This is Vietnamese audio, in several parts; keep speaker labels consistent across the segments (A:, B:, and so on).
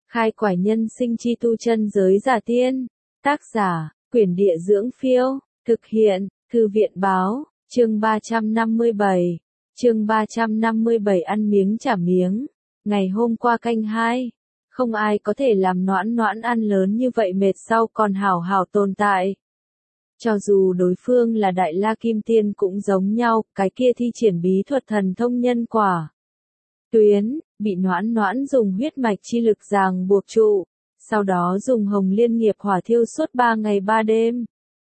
A: Khai quải nhân sinh chi tu chân giới giả tiên. Tác giả, Quyển Địa Dưỡng Phiêu. Thực hiện, Thư viện Báo. Chương 357. Chương 357 ăn miếng trả miếng. Ngày hôm qua canh 2. Không ai có thể làm noãn noãn ăn lớn như vậy mệt sau còn hảo hảo tồn tại. Cho dù đối phương là Đại La Kim Tiên cũng giống nhau, cái kia thi triển bí thuật thần thông nhân quả. Tuyến, bị noãn noãn dùng huyết mạch chi lực ràng buộc trụ, sau đó dùng hồng liên nghiệp hỏa thiêu suốt 3 ngày 3 đêm.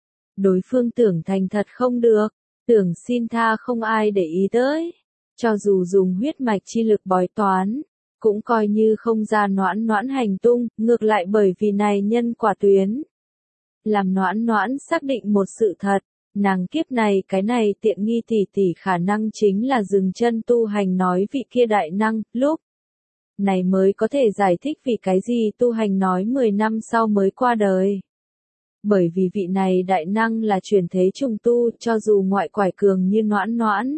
A: Đối phương tưởng thành thật không được, tưởng xin tha không ai để ý tới. Cho dù dùng huyết mạch chi lực bói toán, cũng coi như không ra noãn noãn hành tung, ngược lại bởi vì này nhân quả tuyến. Làm noãn noãn xác định một sự thật, nàng kiếp này cái này tiện nghi tỷ tỷ khả năng chính là dừng chân tu hành nói vị kia đại năng, lúc này mới có thể giải thích vì cái gì tu hành nói 10 năm sau mới qua đời. Bởi vì vị này đại năng là chuyển thế trùng tu, cho dù ngoại quải cường như noãn noãn.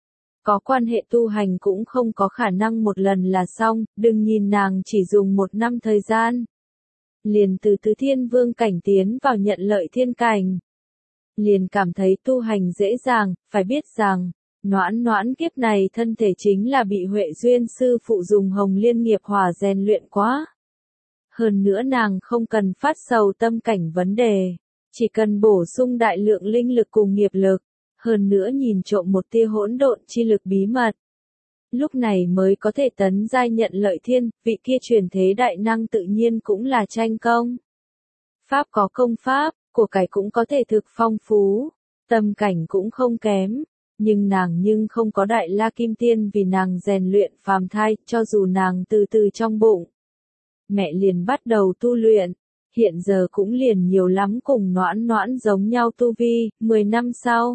A: Có quan hệ tu hành cũng không có khả năng một lần là xong, đừng nhìn nàng chỉ dùng 1 năm thời gian. Liền từ tứ thiên vương cảnh tiến vào nhận lợi thiên cảnh. Liền cảm thấy tu hành dễ dàng, phải biết rằng, noãn noãn kiếp này thân thể chính là bị Huệ Duyên sư phụ dùng hồng liên nghiệp hỏa rèn luyện quá. Hơn nữa nàng không cần phát sầu tâm cảnh vấn đề, chỉ cần bổ sung đại lượng linh lực cùng nghiệp lực, hơn nữa nhìn trộm một tia hỗn độn chi lực bí mật. Lúc này mới có thể tấn giai nhận lợi thiên, vị kia truyền thế đại năng tự nhiên cũng là tranh công. Pháp có công pháp, của cải cũng có thể thực phong phú, tâm cảnh cũng không kém, nhưng không có Đại La Kim Tiên vì nàng rèn luyện phàm thai, cho dù nàng từ từ trong bụng. Mẹ liền bắt đầu tu luyện, hiện giờ cũng liền nhiều lắm cùng noãn noãn giống nhau tu vi, 10 năm sau.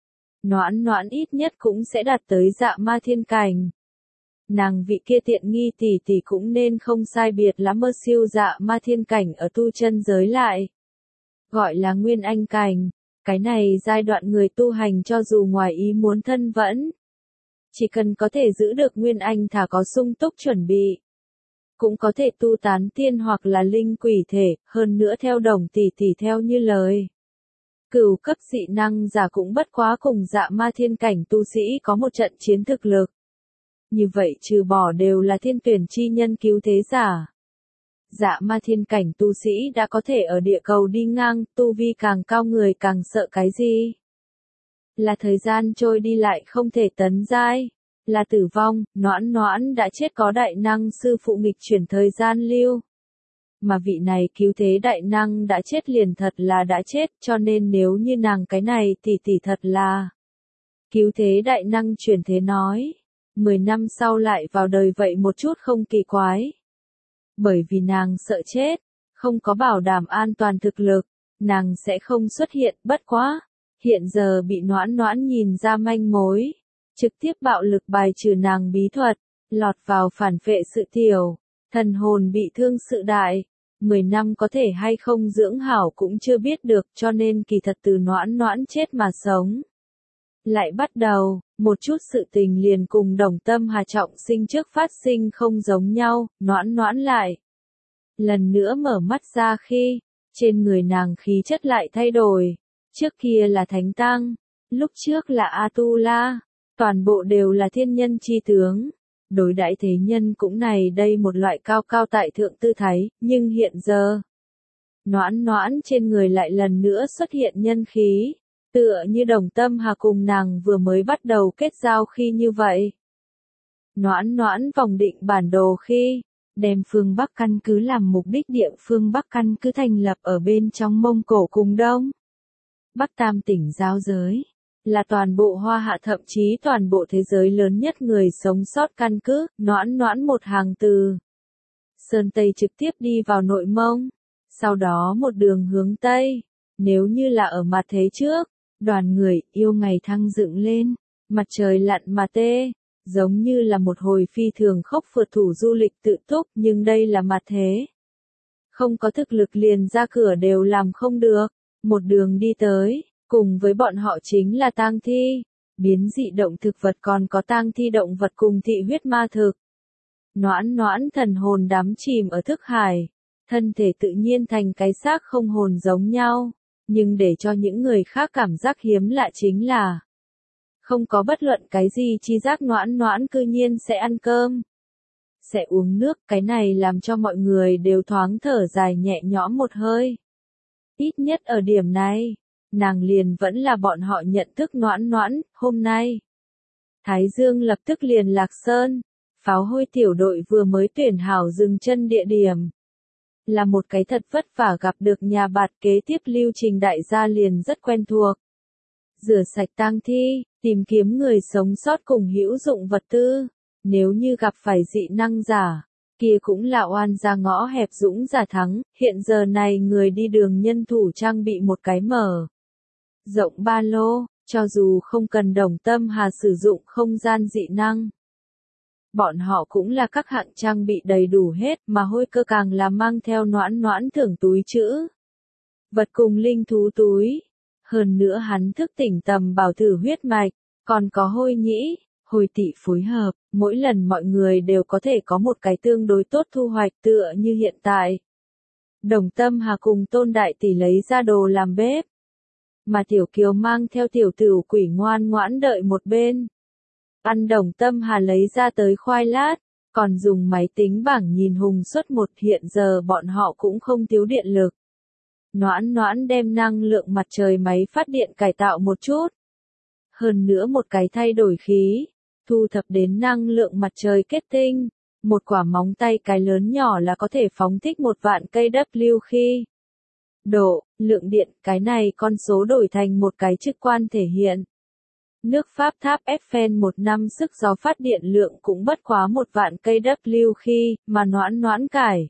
A: Noãn noãn ít nhất cũng sẽ đạt tới dạ ma thiên cảnh. Nàng vị kia tiện nghi tỷ tỷ cũng nên không sai biệt lắm mơ siêu dạ ma thiên cảnh ở tu chân giới lại. Gọi là nguyên anh cảnh, cái này giai đoạn người tu hành cho dù ngoài ý muốn thân vẫn. Chỉ cần có thể giữ được nguyên anh thả có sung túc chuẩn bị. Cũng có thể tu tán tiên hoặc là linh quỷ thể, hơn nữa theo đồng tỷ tỷ theo như lời. Cửu cấp dị năng giả cũng bất quá cùng dạ ma thiên cảnh tu sĩ có một trận chiến thực lực. Như vậy trừ bỏ đều là thiên tuyển chi nhân cứu thế giả. Dạ ma thiên cảnh tu sĩ đã có thể ở địa cầu đi ngang, tu vi càng cao người càng sợ cái gì? Là thời gian trôi đi lại không thể tấn giai, là tử vong, noãn noãn đã chết có đại năng sư phụ nghịch chuyển thời gian lưu. Mà vị này cứu thế đại năng đã chết liền thật là đã chết, cho nên nếu như nàng cái này thì thật là. Cứu thế đại năng chuyển thế nói, 10 năm sau lại vào đời vậy một chút không kỳ quái. Bởi vì nàng sợ chết, không có bảo đảm an toàn thực lực, nàng sẽ không xuất hiện, bất quá. Hiện giờ bị noãn noãn nhìn ra manh mối, trực tiếp bạo lực bài trừ nàng bí thuật, lọt vào phản phệ sự tiểu, thần hồn bị thương sự đại. 10 năm có thể hay không dưỡng hảo cũng chưa biết được, cho nên kỳ thật từ noãn noãn chết mà sống. Lại bắt đầu, một chút sự tình liền cùng Đồng Tâm Hà trọng sinh trước phát sinh không giống nhau, noãn noãn lại. Lần nữa mở mắt ra khi, trên người nàng khí chất lại thay đổi, trước kia là Thánh Tăng, lúc trước là Atula, toàn bộ đều là thiên nhân chi tướng. Đối đãi thế nhân cũng này đây một loại cao cao tại thượng tư thái, nhưng hiện giờ, noãn noãn trên người lại lần nữa xuất hiện nhân khí, tựa như Đồng Tâm Hà cùng nàng vừa mới bắt đầu kết giao khi như vậy. Noãn noãn vòng định bản đồ khi, đem phương Bắc căn cứ làm mục đích địa phương Bắc căn cứ thành lập ở bên trong Mông Cổ cùng Đông Bắc Tam tỉnh giao giới. Là toàn bộ Hoa Hạ thậm chí toàn bộ thế giới lớn nhất người sống sót căn cứ, noãn noãn một hàng từ Sơn Tây trực tiếp đi vào Nội Mông, sau đó một đường hướng Tây, nếu như là ở mặt thế trước, đoàn người yêu ngày thăng dựng lên, mặt trời lặn mà tê, giống như là một hồi phi thường khốc phượt thủ du lịch tự túc, nhưng đây là mặt thế. Không có thực lực liền ra cửa đều làm không được, một đường đi tới. Cùng với bọn họ chính là tang thi, biến dị động thực vật còn có tang thi động vật cùng thị huyết ma thực. Noãn noãn thần hồn đắm chìm ở thức hải, thân thể tự nhiên thành cái xác không hồn giống nhau, nhưng để cho những người khác cảm giác hiếm lạ chính là không có bất luận cái gì chi giác noãn noãn cư nhiên sẽ ăn cơm, sẽ uống nước, cái này làm cho mọi người đều thoáng thở dài nhẹ nhõm một hơi. Ít nhất ở điểm này, nàng liền vẫn là bọn họ nhận thức noãn noãn, hôm nay. Thái Dương lập tức liền lạc sơn, pháo hôi tiểu đội vừa mới tuyển hảo dừng chân địa điểm. Là một cái thật vất vả gặp được nhà bạt, kế tiếp lưu trình đại gia liền rất quen thuộc. Rửa sạch tang thi, tìm kiếm người sống sót cùng hữu dụng vật tư, nếu như gặp phải dị năng giả, kia cũng là oan ra ngõ hẹp dũng giả thắng, hiện giờ này người đi đường nhân thủ trang bị một cái mở rộng ba lô, cho dù không cần Đồng Tâm Hà sử dụng không gian dị năng. Bọn họ cũng là các hạng trang bị đầy đủ hết, mà hôi cơ càng là mang theo noãn noãn thưởng túi chữ vật cùng linh thú túi. Hơn nữa hắn thức tỉnh tầm bảo thử huyết mạch, còn có hôi nhĩ, hồi tỵ phối hợp, mỗi lần mọi người đều có thể có một cái tương đối tốt thu hoạch tựa như hiện tại. Đồng Tâm Hà cùng Tôn Đại Tỷ lấy ra đồ làm bếp, mà Tiểu Kiều mang theo tiểu tửu quỷ ngoan ngoãn đợi một bên. Ăn Đồng Tâm Hà lấy ra tới khoai lát, còn dùng máy tính bảng nhìn hùng suất một, hiện giờ bọn họ cũng không thiếu điện lực. Noãn noãn đem năng lượng mặt trời máy phát điện cải tạo một chút. Hơn nữa một cái thay đổi khí, thu thập đến năng lượng mặt trời kết tinh, một quả móng tay cái lớn nhỏ là có thể phóng thích 1.000 cây W khi. Độ, lượng điện, cái này con số đổi thành một cái trực quan thể hiện. Nước Pháp tháp Eiffel một năm sức gió phát điện lượng cũng bất quá 1.000 cây W khi, mà noãn noãn cải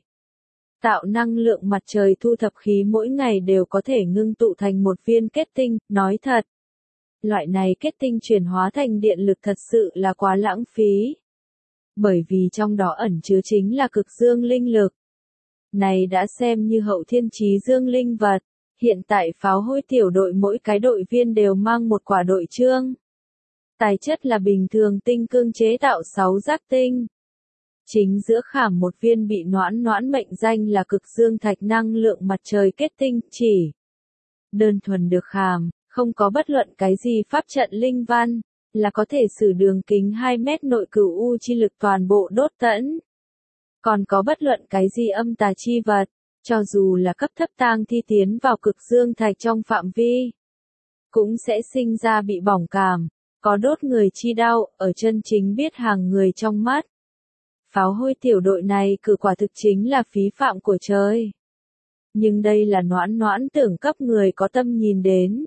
A: tạo năng lượng mặt trời thu thập khí mỗi ngày đều có thể ngưng tụ thành một viên kết tinh, nói thật. Loại này kết tinh chuyển hóa thành điện lực thật sự là quá lãng phí. Bởi vì trong đó ẩn chứa chính là cực dương linh lực. Này đã xem như hậu thiên chí dương linh vật, hiện tại pháo hôi tiểu đội mỗi cái đội viên đều mang một quả đội chương. Tài chất là bình thường tinh cương chế tạo 6 giác tinh. Chính giữa khảm một viên bị noãn noãn mệnh danh là cực dương thạch năng lượng mặt trời kết tinh, chỉ đơn thuần được khảm, không có bất luận cái gì pháp trận linh văn, là có thể sử đường kính 2 mét nội cửu u chi lực toàn bộ đốt tẫn. Còn có bất luận cái gì âm tà chi vật, cho dù là cấp thấp tang thi tiến vào cực dương thạch trong phạm vi, cũng sẽ sinh ra bị bỏng cảm, có đốt người chi đau, ở chân chính biết hàng người trong mắt. Pháo hôi tiểu đội này cử quả thực chính là phí phạm của trời. Nhưng đây là noãn noãn tưởng cấp người có tâm nhìn đến.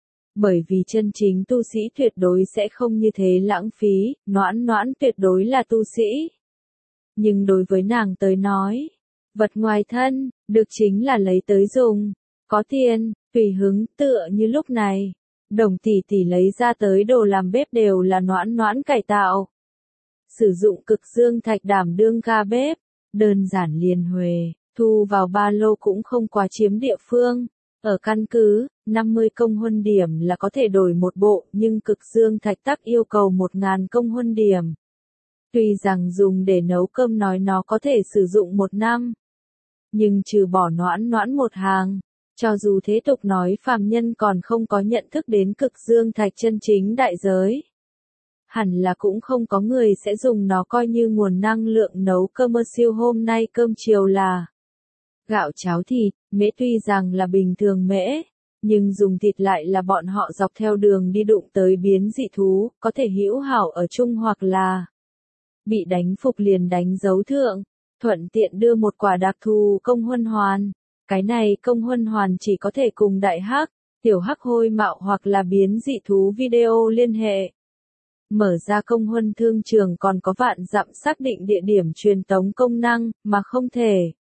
A: Bởi vì chân chính tu sĩ tuyệt đối sẽ không như thế lãng phí, noãn noãn tuyệt đối là tu sĩ. Nhưng đối với nàng tới nói, vật ngoài thân, được chính là lấy tới dùng. Có tiền, tùy hứng, tựa như lúc này. Đồng tỷ tỷ lấy ra tới đồ làm bếp đều là noãn noãn cải tạo. Sử dụng cực dương thạch đảm đương ga bếp, đơn giản liền huề, thu vào ba lô cũng không quá chiếm địa phương. Ở căn cứ, 50 công huân điểm là có thể đổi một bộ, nhưng cực dương thạch tắc yêu cầu 1.000 công huân điểm. Tuy rằng dùng để nấu cơm nói nó có thể sử dụng 1 năm, nhưng trừ bỏ noãn noãn một hàng, cho dù thế tục nói phàm nhân còn không có nhận thức đến cực dương thạch chân chính đại giới. Hẳn là cũng không có người sẽ dùng nó coi như nguồn năng lượng nấu cơm. Siêu hôm nay cơm chiều là gạo cháo thịt, mễ tuy rằng là bình thường mễ, nhưng dùng thịt lại là bọn họ dọc theo đường đi đụng tới biến dị thú, có thể hữu hảo ở chung hoặc là bị đánh phục liền đánh dấu thượng, thuận tiện đưa một quả đặc thù công huân hoàn. Cái này công huân hoàn chỉ có thể cùng đại hắc, tiểu hắc hôi mạo hoặc là biến dị thú video liên hệ. Mở ra công huân thương trường còn có vạn dặm xác định địa điểm truyền tống công năng, mà không thể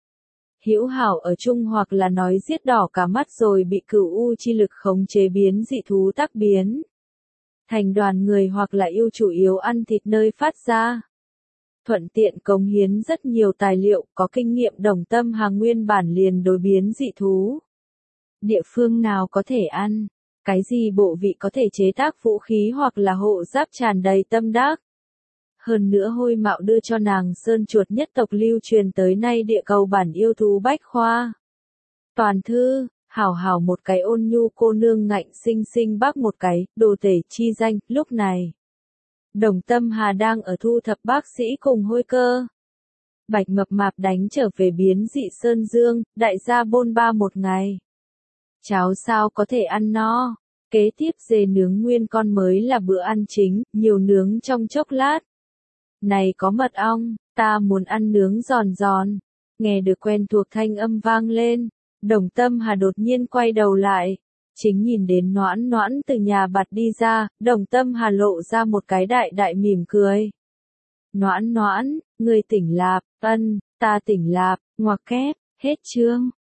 A: hữu hảo ở chung hoặc là nói giết đỏ cả mắt rồi bị cửu u chi lực khống chế biến dị thú tác biến thành đoàn người hoặc là yêu chủ yếu ăn thịt nơi phát ra. Thuận tiện cống hiến rất nhiều tài liệu, có kinh nghiệm Đồng Tâm Hà nguyên bản liền đối biến dị thú. Địa phương nào có thể ăn, cái gì bộ vị có thể chế tác vũ khí hoặc là hộ giáp tràn đầy tâm đắc. hơn nữa Hôi Mạo đưa cho nàng sơn chuột nhất tộc lưu truyền tới nay địa cầu bản yêu thú bách khoa. Toàn thư, hảo hảo một cái ôn nhu cô nương ngạnh sinh sinh bác một cái, đồ tể chi danh, lúc này. Đồng Tâm Hà đang ở thu thập bác sĩ cùng Hôi Cơ. Bạch Mập Mạp đánh trở về biến dị Sơn Dương, đại gia bôn ba một ngày. Cháo sao có thể ăn no, kế tiếp dê nướng nguyên con mới là bữa ăn chính, nhiều nướng trong chốc lát. Này có mật ong, ta muốn ăn nướng giòn giòn. Nghe được quen thuộc thanh âm vang lên, Đồng Tâm Hà đột nhiên quay đầu lại. Chính nhìn đến Noãn Noãn từ nhà bạt đi ra, Đồng Tâm Hà lộ ra một cái đại đại mỉm cười. Noãn Noãn, ngươi tỉnh lạp, ta tỉnh lạp, ngoặc kép, hết chương.